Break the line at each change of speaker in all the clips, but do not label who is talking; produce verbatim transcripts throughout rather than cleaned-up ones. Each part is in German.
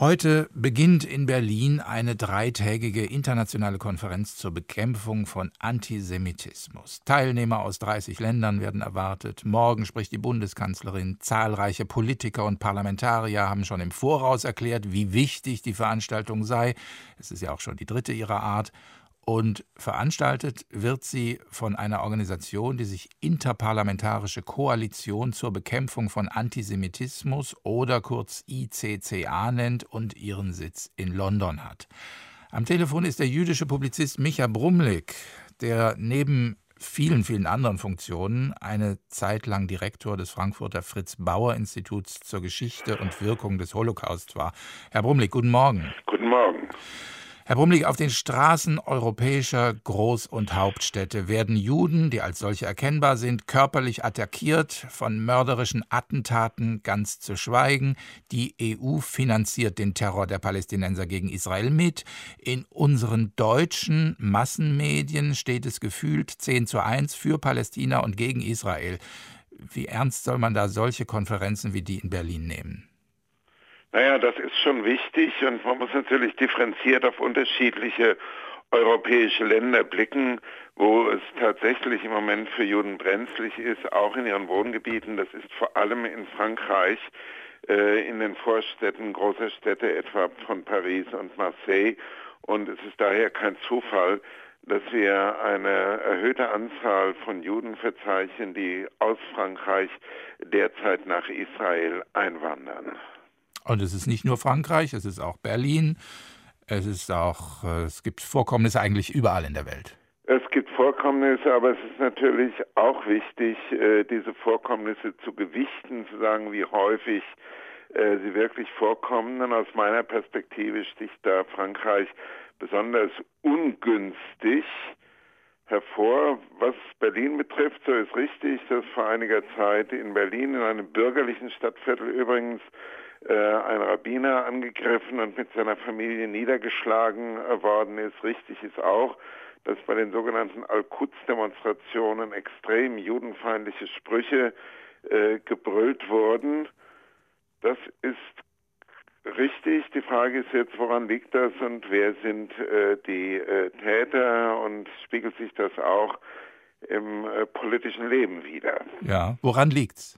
Heute beginnt in Berlin eine dreitägige internationale Konferenz zur Bekämpfung von Antisemitismus. Teilnehmer aus dreißig Ländern werden erwartet. Morgen spricht die Bundeskanzlerin. Zahlreiche Politiker und Parlamentarier haben schon im Voraus erklärt, wie wichtig die Veranstaltung sei. Es ist ja auch schon die dritte ihrer Art. Und veranstaltet wird sie von einer Organisation, die sich Interparlamentarische Koalition zur Bekämpfung von Antisemitismus oder kurz I C C A nennt und ihren Sitz in London hat. Am Telefon ist der jüdische Publizist Micha Brumlik, der neben vielen, vielen anderen Funktionen eine Zeit lang Direktor des Frankfurter Fritz-Bauer-Instituts zur Geschichte und Wirkung des Holocaust war. Herr Brumlik, guten Morgen.
Guten Morgen.
Herr Brumlik, auf den Straßen europäischer Groß- und Hauptstädte werden Juden, die als solche erkennbar sind, körperlich attackiert, von mörderischen Attentaten ganz zu schweigen. Die E U finanziert den Terror der Palästinenser gegen Israel mit. In unseren deutschen Massenmedien steht es gefühlt zehn zu eins für Palästina und gegen Israel. Wie ernst soll man da solche Konferenzen wie die in Berlin nehmen?
Naja, das ist schon wichtig und man muss natürlich differenziert auf unterschiedliche europäische Länder blicken, wo es tatsächlich im Moment für Juden brenzlig ist, auch in ihren Wohngebieten. Das ist vor allem in Frankreich, äh, in den Vorstädten großer Städte, etwa von Paris und Marseille. Und es ist daher kein Zufall, dass wir eine erhöhte Anzahl von Juden verzeichnen, die aus Frankreich derzeit nach Israel einwandern.
Und es ist nicht nur Frankreich, es ist auch Berlin, es ist auch, es gibt Vorkommnisse eigentlich überall in der Welt.
Es gibt Vorkommnisse, aber es ist natürlich auch wichtig, diese Vorkommnisse zu gewichten, zu sagen, wie häufig sie wirklich vorkommen. Und aus meiner Perspektive sticht da Frankreich besonders ungünstig hervor. Was Berlin betrifft, so ist richtig, dass vor einiger Zeit in Berlin, in einem bürgerlichen Stadtviertel übrigens, ein Rabbiner angegriffen und mit seiner Familie niedergeschlagen worden ist. Richtig ist auch, dass bei den sogenannten Al-Quds-Demonstrationen extrem judenfeindliche Sprüche äh, gebrüllt wurden. Das ist richtig. Die Frage ist jetzt, woran liegt das und wer sind äh, die äh, Täter, und spiegelt sich das auch im äh, politischen Leben wider?
Ja, woran liegt's?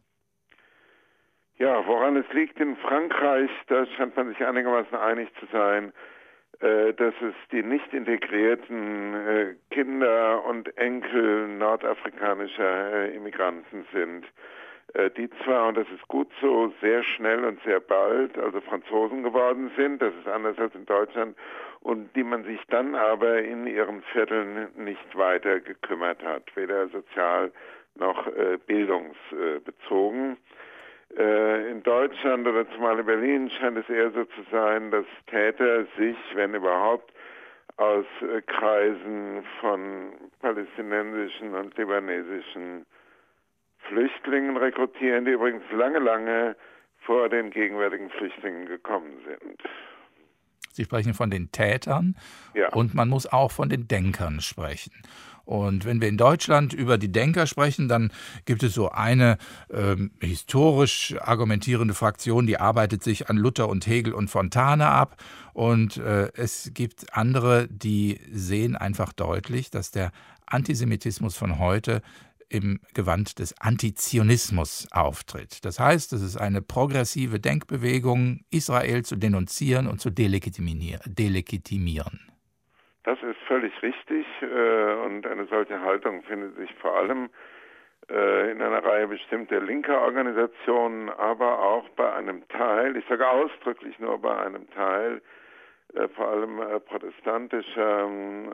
Ja, woran es liegt in Frankreich, da scheint man sich einigermaßen einig zu sein, äh, dass es die nicht integrierten äh, Kinder und Enkel nordafrikanischer äh, Immigranten sind, äh, die zwar, und das ist gut so, sehr schnell und sehr bald, also Franzosen geworden sind, das ist anders als in Deutschland, und die man sich dann aber in ihren Vierteln nicht weiter gekümmert hat, weder sozial noch äh, bildungsbezogen. In Deutschland oder zumal in Berlin scheint es eher so zu sein, dass Täter sich, wenn überhaupt, aus Kreisen von palästinensischen und libanesischen Flüchtlingen rekrutieren, die übrigens lange, lange vor den gegenwärtigen Flüchtlingen gekommen sind.
Sie sprechen von den Tätern,
ja.
Und man muss auch von den Denkern sprechen. Und wenn wir in Deutschland über die Denker sprechen, dann gibt es so eine ähm, historisch argumentierende Fraktion, die arbeitet sich an Luther und Hegel und Fontane ab. Und äh, es gibt andere, die sehen einfach deutlich, dass der Antisemitismus von heute im Gewand des Antizionismus auftritt. Das heißt, es ist eine progressive Denkbewegung, Israel zu denunzieren und zu delegitimieren.
Das ist völlig richtig, und eine solche Haltung findet sich vor allem in einer Reihe bestimmter linker Organisationen, aber auch bei einem Teil, ich sage ausdrücklich nur bei einem Teil, vor allem protestantischer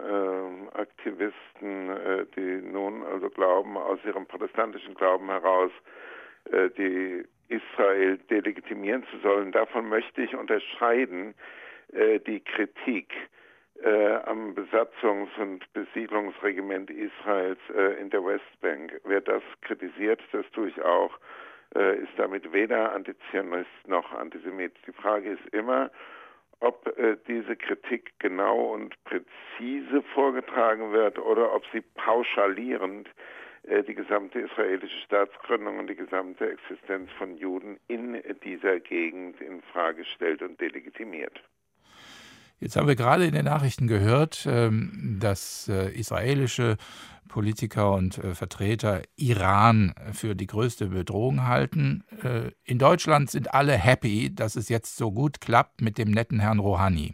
Aktivisten, die nun also glauben, aus ihrem protestantischen Glauben heraus die Israel delegitimieren zu sollen. Davon möchte ich unterscheiden die Kritik Äh, am Besatzungs- und Besiedlungsregiment Israels äh, in der Westbank. Wer das kritisiert, das tue ich auch, äh, ist damit weder Antizionist noch Antisemit. Die Frage ist immer, ob äh, diese Kritik genau und präzise vorgetragen wird oder ob sie pauschalierend äh, die gesamte israelische Staatsgründung und die gesamte Existenz von Juden in dieser Gegend in Frage stellt und delegitimiert.
Jetzt haben wir gerade in den Nachrichten gehört, dass israelische Politiker und Vertreter Iran für die größte Bedrohung halten. In Deutschland sind alle happy, dass es jetzt so gut klappt mit dem netten Herrn Rouhani.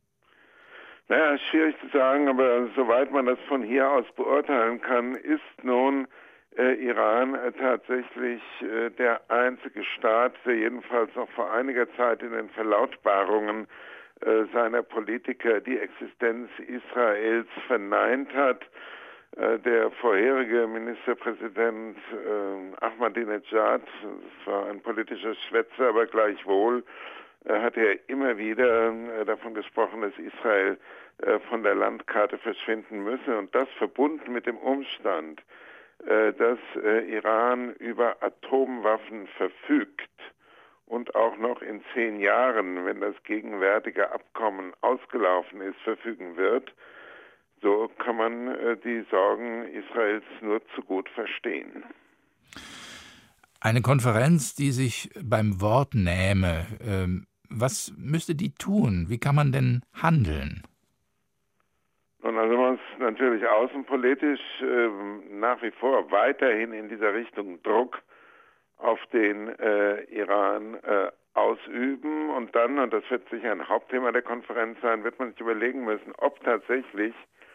Naja, schwierig zu sagen, aber soweit man das von hier aus beurteilen kann, ist nun äh, Iran äh, tatsächlich äh, der einzige Staat, der jedenfalls noch vor einiger Zeit in den Verlautbarungen äh, seiner Politiker die Existenz Israels verneint hat. Äh, der vorherige Ministerpräsident äh, Ahmadinejad, das war ein politischer Schwätzer, aber gleichwohl, hat er immer wieder davon gesprochen, dass Israel von der Landkarte verschwinden müsse. Und das verbunden mit dem Umstand, dass Iran über Atomwaffen verfügt und auch noch in zehn Jahren, wenn das gegenwärtige Abkommen ausgelaufen ist, verfügen wird, so kann man die Sorgen Israels nur zu gut verstehen.
Eine Konferenz, die sich beim Wort nähme, ähm, was müsste die tun? Wie kann man denn handeln?
Nun, also man muss natürlich außenpolitisch äh, nach wie vor weiterhin in dieser Richtung Druck auf den äh, Iran äh, ausüben und dann, und das wird sicher ein Hauptthema der Konferenz sein, wird man sich überlegen müssen, ob tatsächlich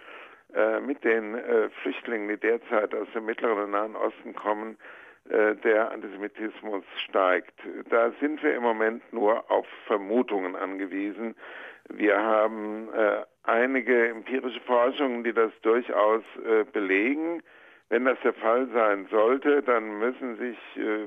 äh, mit den äh, Flüchtlingen, die derzeit aus dem Mittleren und Nahen Osten kommen, der Antisemitismus steigt. Da sind wir im Moment nur auf Vermutungen angewiesen. Wir haben äh, einige empirische Forschungen, die das durchaus äh, belegen. Wenn das der Fall sein sollte, dann müssen sich äh,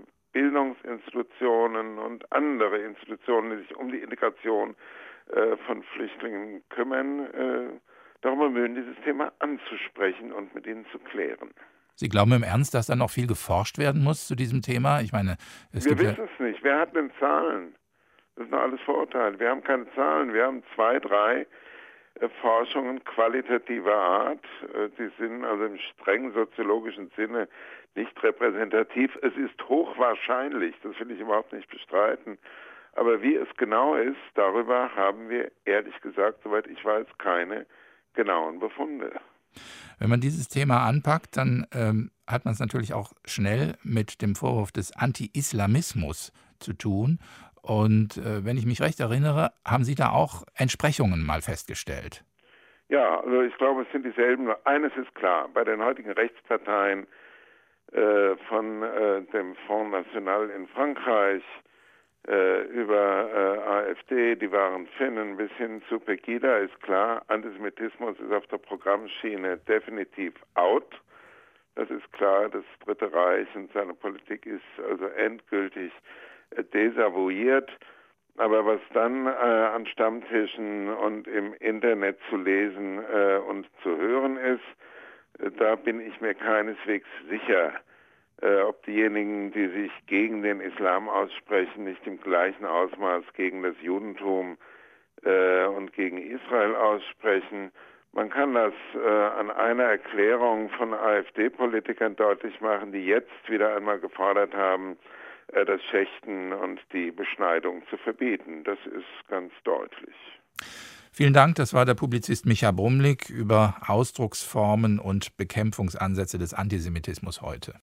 Bildungsinstitutionen und andere Institutionen, die sich um die Integration äh, von Flüchtlingen kümmern, äh, darum bemühen, dieses Thema anzusprechen und mit ihnen zu klären.
Sie glauben im Ernst, dass da noch viel geforscht werden muss zu diesem Thema? Ich meine, es
wir
gibt
wissen ja es nicht. Wer hat denn Zahlen? Das sind alles Vorurteile. Wir haben keine Zahlen. Wir haben zwei, drei äh, Forschungen qualitativer Art. Äh, die sind also im streng soziologischen Sinne nicht repräsentativ. Es ist hochwahrscheinlich, das will ich überhaupt nicht bestreiten. Aber wie es genau ist, darüber haben wir ehrlich gesagt, soweit ich weiß, keine genauen Befunde.
Wenn man dieses Thema anpackt, dann ähm, hat man es natürlich auch schnell mit dem Vorwurf des Anti-Islamismus zu tun. Und äh, wenn ich mich recht erinnere, haben Sie da auch Entsprechungen mal festgestellt.
Ja, also ich glaube, es sind dieselben. Nur eines ist klar, bei den heutigen Rechtsparteien äh, von äh, dem Front National in Frankreich äh, über äh, AfD, die wahren Finnen bis hin zu Pegida ist klar, Antisemitismus ist auf der Programmschiene definitiv out. Das ist klar, das Dritte Reich und seine Politik ist also endgültig äh, desavouiert. Aber was dann äh, an Stammtischen und im Internet zu lesen äh, und zu hören ist, äh, da bin ich mir keineswegs sicher, äh, ob diejenigen, die sich gegen den Islam aussprechen, nicht im gleichen Ausmaß gegen das Judentum äh, und gegen Israel aussprechen. Man kann das äh, an einer Erklärung von AfD-Politikern deutlich machen, die jetzt wieder einmal gefordert haben, äh, das Schächten und die Beschneidung zu verbieten. Das ist ganz deutlich.
Vielen Dank, das war der Publizist Micha Brumlik über Ausdrucksformen und Bekämpfungsansätze des Antisemitismus heute.